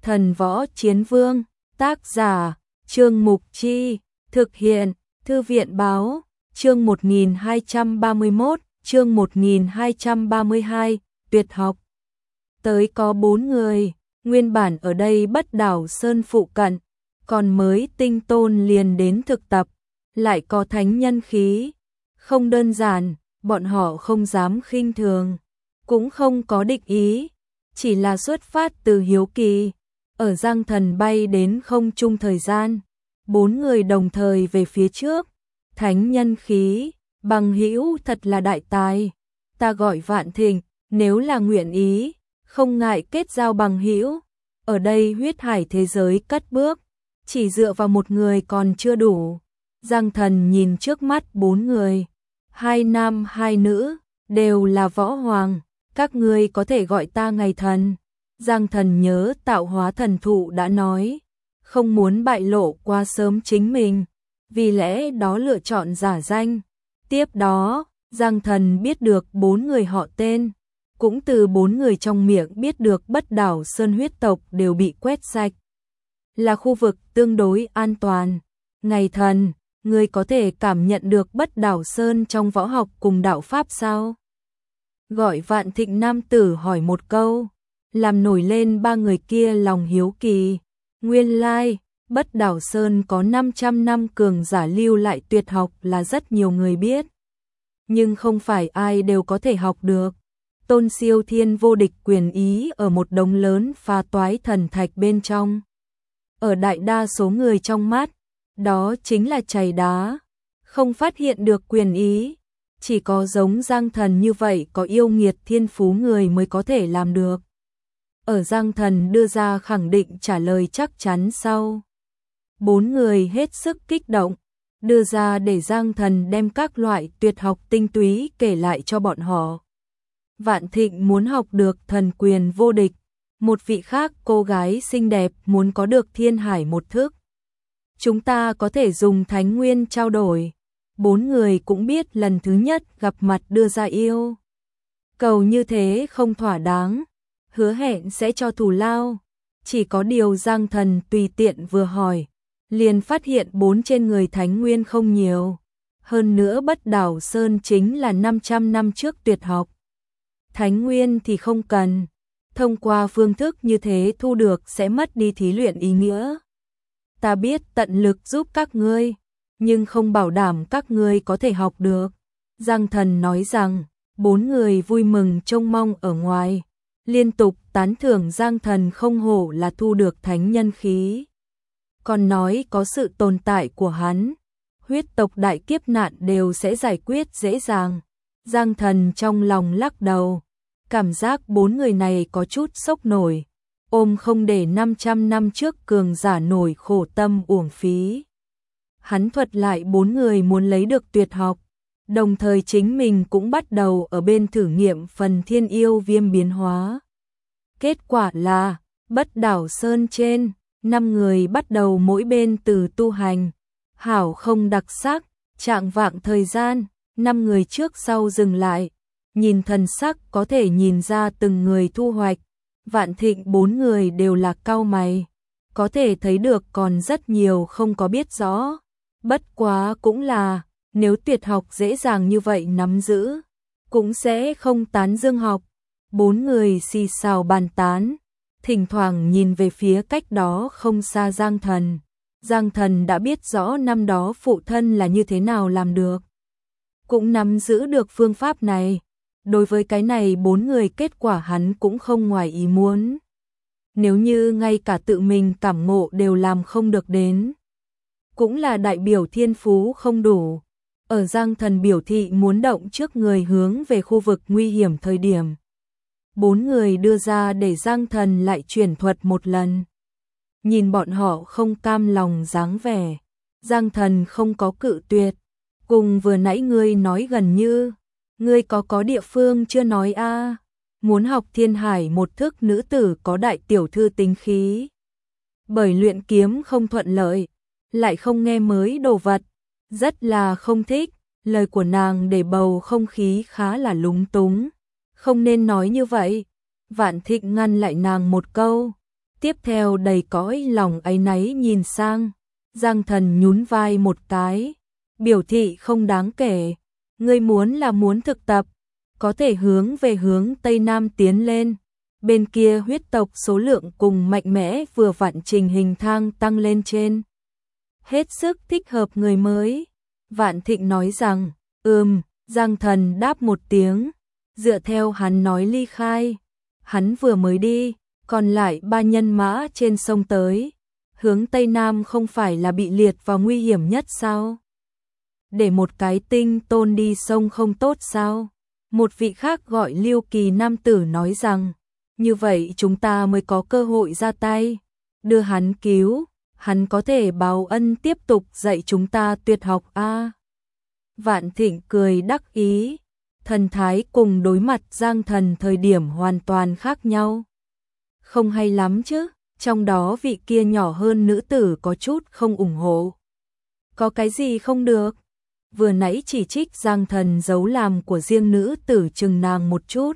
Thần Võ Chiến Vương, tác giả, Trương Mục Chi, thực hiện, Thư viện Báo, chương 1231, chương 1232, tuyệt học. Tới có 4 người, nguyên bản ở đây Bất Đảo Sơn phụ cận, còn mới tinh tôn liền đến thực tập, lại có thánh nhân khí. Không đơn giản, bọn họ không dám khinh thường, cũng không có địch ý, chỉ là xuất phát từ hiếu kỳ. Ở Giang Thần bay đến không trung thời gian, 4 người đồng thời về phía trước. Thánh nhân khí, bằng hữu thật là đại tài. Ta gọi Vạn Thịnh, nếu là nguyện ý, không ngại kết giao bằng hữu. Ở đây huyết hải thế giới cất bước, chỉ dựa vào một người còn chưa đủ. Giang Thần nhìn trước mắt 4 người, 2 nam 2 nữ, đều là võ hoàng, các ngươi có thể gọi ta ngày thần. Giang Thần nhớ tạo hóa thần thụ đã nói, không muốn bại lộ quá sớm chính mình, vì lẽ đó lựa chọn giả danh. Tiếp đó, Giang Thần biết được 4 người họ tên, cũng từ 4 người trong miệng biết được Bất Đảo Sơn huyết tộc đều bị quét sạch, là khu vực tương đối an toàn. Ngày thần, ngươi có thể cảm nhận được Bất Đảo Sơn trong võ học cùng đạo pháp sao? Gọi Vạn Thịnh nam tử hỏi một câu, làm nổi lên 3 người kia lòng hiếu kỳ. Nguyên lai, Bất Đảo Sơn có 500 năm cường giả lưu lại tuyệt học là rất nhiều người biết, nhưng không phải ai đều có thể học được. Tôn siêu thiên vô địch quyền ý ở một đống lớn pha toái thần thạch bên trong. Ở đại đa số người trong mắt, đó chính là chày đá, không phát hiện được quyền ý. Chỉ có giống Giang Thần như vậy có yêu nghiệt thiên phú người mới có thể làm được. Ở Giang Thần đưa ra khẳng định trả lời chắc chắn sau, 4 người hết sức kích động, đưa ra để Giang Thần đem các loại tuyệt học tinh túy kể lại cho bọn họ. Vạn Thịnh muốn học được thần quyền vô địch, một vị khác cô gái xinh đẹp muốn có được thiên hải một thức. Chúng ta có thể dùng thánh nguyên trao đổi. 4 người cũng biết lần thứ nhất gặp mặt đưa ra yêu cầu như thế không thỏa đáng, hứa hẹn sẽ cho thù lao. Chỉ có điều Giang Thần tùy tiện vừa hỏi, liền phát hiện 4 trên người thánh nguyên không nhiều. Hơn nữa Bất Đảo Sơn chính là 500 năm trước tuyệt học. Thánh nguyên thì không cần, thông qua phương thức như thế thu được sẽ mất đi thí luyện ý nghĩa. Ta biết tận lực giúp các ngươi, nhưng không bảo đảm các ngươi có thể học được. Giang Thần nói rằng, 4 người vui mừng trông mong ở ngoài, liên tục tán thưởng Giang Thần không hổ là thu được thánh nhân khí. Còn nói có sự tồn tại của hắn, huyết tộc đại kiếp nạn đều sẽ giải quyết dễ dàng. Giang Thần trong lòng lắc đầu, cảm giác 4 người này có chút sốc nổi, ôm không để 500 năm trước cường giả nổi khổ tâm uổng phí. Hắn thuật lại 4 người muốn lấy được tuyệt học, đồng thời chính mình cũng bắt đầu ở bên thử nghiệm phần thiên yêu viêm biến hóa. Kết quả là, Bất Đảo Sơn trên, 5 người bắt đầu mỗi bên từ tu hành. Hảo không đặc sắc, trạng vạng thời gian, 5 người trước sau dừng lại, nhìn thần sắc có thể nhìn ra từng người thu hoạch. Vạn Thịnh 4 người đều là cau mày, có thể thấy được còn rất nhiều không có biết rõ. Bất quá cũng là, nếu tuyệt học dễ dàng như vậy nắm giữ, cũng sẽ không tán dương học. 4 người xì xào bàn tán, thỉnh thoảng nhìn về phía cách đó không xa Giang Thần. Giang Thần đã biết rõ năm đó phụ thân là như thế nào làm được, cũng nắm giữ được phương pháp này. Đối với cái này 4 người kết quả hắn cũng không ngoài ý muốn. Nếu như ngay cả tự mình cảm ngộ đều làm không được đến, cũng là đại biểu thiên phú không đủ. Ở Giang Thần biểu thị muốn động trước người hướng về khu vực nguy hiểm thời điểm, 4 người đưa ra để Giang Thần lại chuyển thuật một lần. Nhìn bọn họ không cam lòng dáng vẻ, Giang Thần không có cự tuyệt, cùng vừa nãy ngươi nói gần như, ngươi có địa phương chưa nói a? Muốn học thiên hải một thức nữ tử có đại tiểu thư tính khí, bởi luyện kiếm không thuận lợi, lại không nghe mới đồ vật, rất là không thích. Lời của nàng để bầu không khí khá là lúng túng, không nên nói như vậy. Vạn Thịnh ngăn lại nàng một câu, Tiếp theo đầy cõi lòng áy náy nhìn sang, Giang Thần nhún vai một cái, biểu thị không đáng kể, ngươi muốn là muốn thực tập, có thể hướng về hướng Tây Nam tiến lên, bên kia huyết tộc số lượng cùng mạnh mẽ vừa vặn trình hình thang tăng lên trên. Hết sức thích hợp người mới. Vạn Thịnh nói rằng, Giang Thần đáp một tiếng, dựa theo hắn nói ly khai. Hắn vừa mới đi, còn lại 3 nhân mã trên sông tới. Hướng Tây Nam không phải là bị liệt vào nguy hiểm nhất sao? Để một cái tinh tôn đi sông không tốt sao? Một vị khác gọi Liêu Kỳ nam tử nói rằng, như vậy chúng ta mới có cơ hội ra tay, đưa hắn cứu, hắn có thể báo ân tiếp tục dạy chúng ta tuyệt học a. Vạn Thịnh cười đắc ý, thần thái cùng đối mặt Giang Thần thời điểm hoàn toàn khác nhau. Không hay lắm chứ, trong đó vị kia nhỏ hơn nữ tử có chút không ủng hộ. Có cái gì không được? Vừa nãy chỉ trích Giang Thần giấu làm của riêng nữ tử chừng nàng một chút.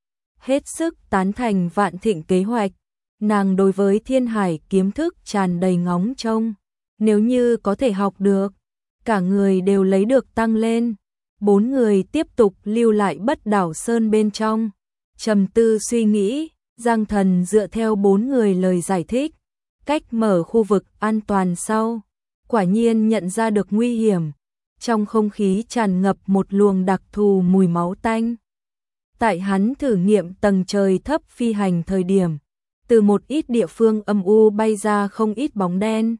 Hết sức tán thành Vạn Thịnh kế hoạch, nàng đối với Thiên Hải kiếm thức tràn đầy ngóng trông, nếu như có thể học được, cả người đều lấy được tăng lên. 4 người tiếp tục lưu lại Bất Đảo Sơn bên trong, trầm tư suy nghĩ. Giang Thần dựa theo 4 người lời giải thích, cách mở khu vực an toàn sau, quả nhiên nhận ra được nguy hiểm. Trong không khí tràn ngập một luồng đặc thù mùi máu tanh. Tại hắn thử nghiệm tầng trời thấp phi hành thời điểm, từ một ít địa phương âm u bay ra không ít bóng đen.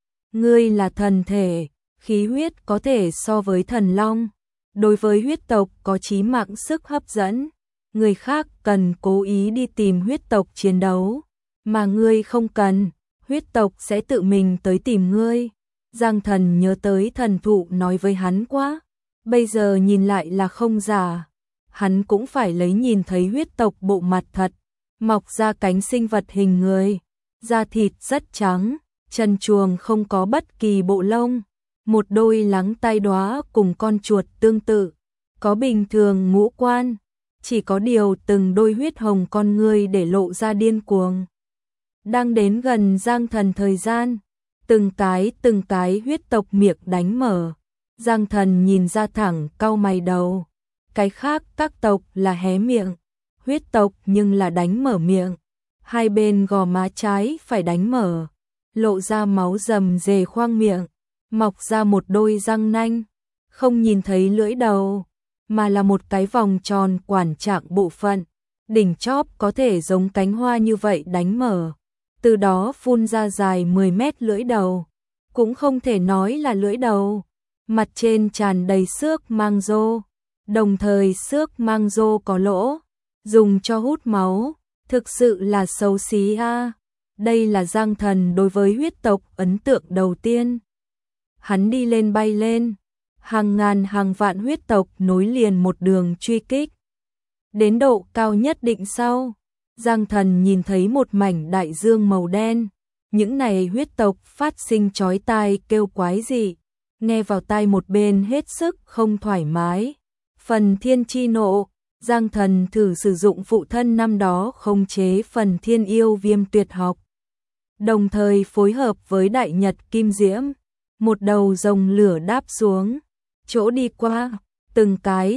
Ngươi là thần thể, khí huyết có thể so với thần long, đối với huyết tộc có chí mạng sức hấp dẫn. Người khác cần cố ý đi tìm huyết tộc chiến đấu, mà ngươi không cần, huyết tộc sẽ tự mình tới tìm ngươi. Giang Thần nhớ tới thần thụ nói với hắn quá, bây giờ nhìn lại là không giả. Hắn cũng phải lấy nhìn thấy huyết tộc bộ mặt thật, mọc ra cánh sinh vật hình người, da thịt rất trắng, chân chuồng không có bất kỳ bộ lông, một đôi lắng tai đóa cùng con chuột tương tự, có bình thường ngũ quan, chỉ có điều từng đôi huyết hồng con ngươi để lộ ra điên cuồng. Đang đến gần Giang Thần thời gian, từng cái huyết tộc miệng đánh mở. Giang Thần nhìn ra thẳng cau mày đầu. Cái khác các tộc là hé miệng, huyết tộc nhưng là đánh mở miệng. Hai bên gò má trái phải đánh mở, lộ ra máu rầm rề khoang miệng, mọc ra một đôi răng nanh, không nhìn thấy lưỡi đầu, mà là một cái vòng tròn quản trạng bộ phận, đỉnh chóp có thể giống cánh hoa như vậy đánh mở. Từ đó phun ra dài 10 mét lưỡi đầu, cũng không thể nói là lưỡi đầu, mặt trên tràn đầy xước mang rô, đồng thời xước mang rô có lỗ, dùng cho hút máu, thực sự là xấu xí a. Đây là Giang Thần đối với huyết tộc ấn tượng đầu tiên. Hắn đi lên bay lên, hàng ngàn hàng vạn huyết tộc nối liền một đường truy kích. Đến độ cao nhất định sau, Giang Thần nhìn thấy một mảnh đại dương màu đen, những này huyết tộc phát sinh chói tai kêu quái dị, nghe vào tai một bên hết sức không thoải mái. Phần thiên chi nộ, Giang Thần thử sử dụng phụ thân năm đó khống chế phần thiên yêu viêm tuyệt học, đồng thời phối hợp với đại nhật kim diễm, một đầu rồng lửa đáp xuống, chỗ đi qua, từng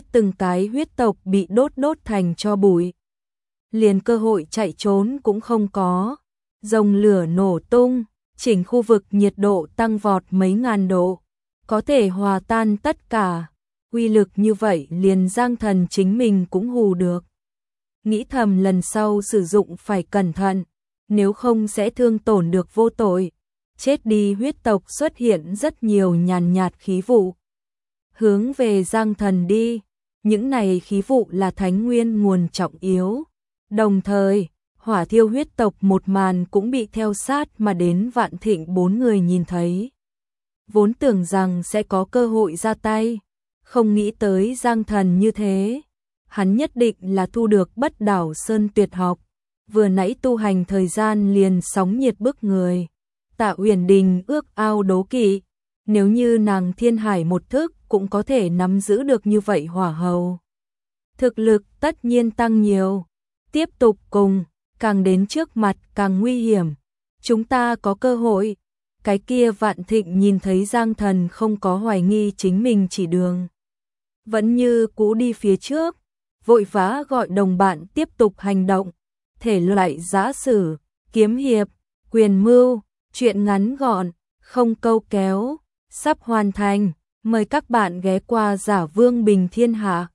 cái huyết tộc bị đốt thành tro bụi. Liền cơ hội chạy trốn cũng không có, rồng lửa nổ tung, chỉnh khu vực nhiệt độ tăng vọt mấy ngàn độ, có thể hòa tan tất cả. Uy lực như vậy liền Giang Thần chính mình cũng hù được. Nghĩ thầm lần sau sử dụng phải cẩn thận, nếu không sẽ thương tổn được vô tội. Chết đi huyết tộc xuất hiện rất nhiều nhàn nhạt khí vụ, hướng về Giang Thần đi. Những này khí vụ là thánh nguyên nguồn trọng yếu. Đồng thời, hỏa thiêu huyết tộc một màn cũng bị theo sát mà đến. Vạn Thịnh 4 người nhìn thấy, vốn tưởng rằng sẽ có cơ hội ra tay, không nghĩ tới Giang Thần như thế. Hắn nhất định là thu được Bất Đảo Sơn tuyệt học, vừa nãy tu hành thời gian liền sóng nhiệt bức người. Tạ Uyển Đình ước ao đố kỵ, nếu như nàng Thiên Hải một thức cũng có thể nắm giữ được như vậy hỏa hầu, thực lực tất nhiên tăng nhiều. Tiếp tục cùng càng đến trước mặt càng nguy hiểm. Chúng ta có cơ hội. Cái kia Vạn Thịnh nhìn thấy Giang Thần không có hoài nghi chính mình chỉ đường. Vẫn như cũ đi phía trước, vội vã gọi đồng bạn tiếp tục hành động. Thể loại giã sử, kiếm hiệp, quyền mưu, truyện ngắn gọn, không câu kéo, sắp hoàn thành. Mời các bạn ghé qua Giả Vương Bình Thiên Hạ.